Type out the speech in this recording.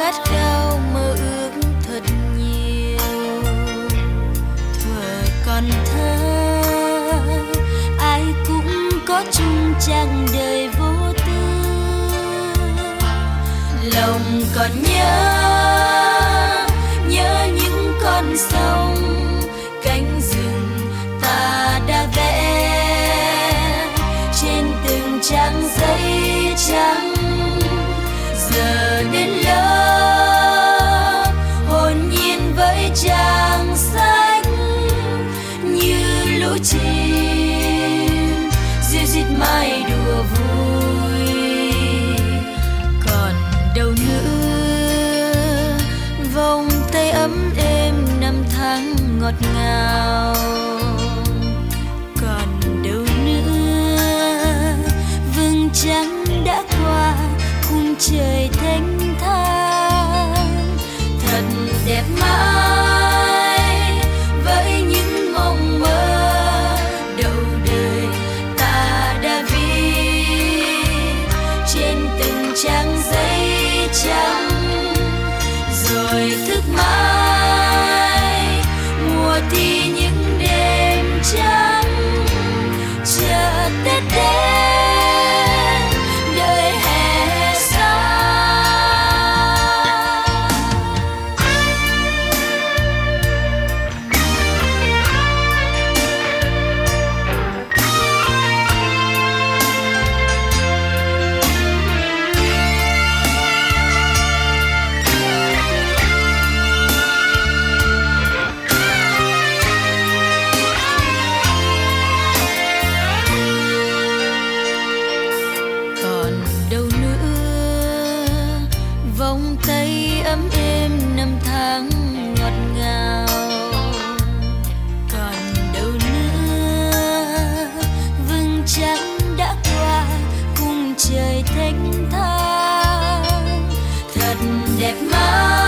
khát khao mơ ước thật nhiều. Thuở còn thơ ai cũng có chung chặng đời vô tư. Lòng còn nhớ những con sông cánh rừng ta đã vẽ trên từng trang giấy trắng. Giờ đến lớp hồn nhiên với trang sách như lũ chim ríu rít mai đùa vui. Còn đâu nữa vòng tay ấm êm năm tháng ngọt ngào. Còn đâu nữa vầng trăng đã qua khung trời thanh thang. Thật đẹp mãi với những mộng mơ đầu đời ta đã viết trên từng trang giấy trắng. Rồi thức mãi mùa thi những đêm trắng chờ Tết đến đời hè xa. Còn đâu nữa vòng tay ấm êm năm tháng ngọt ngào. Còn đâu nữa vầng trăng đã qua khung trời thanh thang. Thật đẹp mãi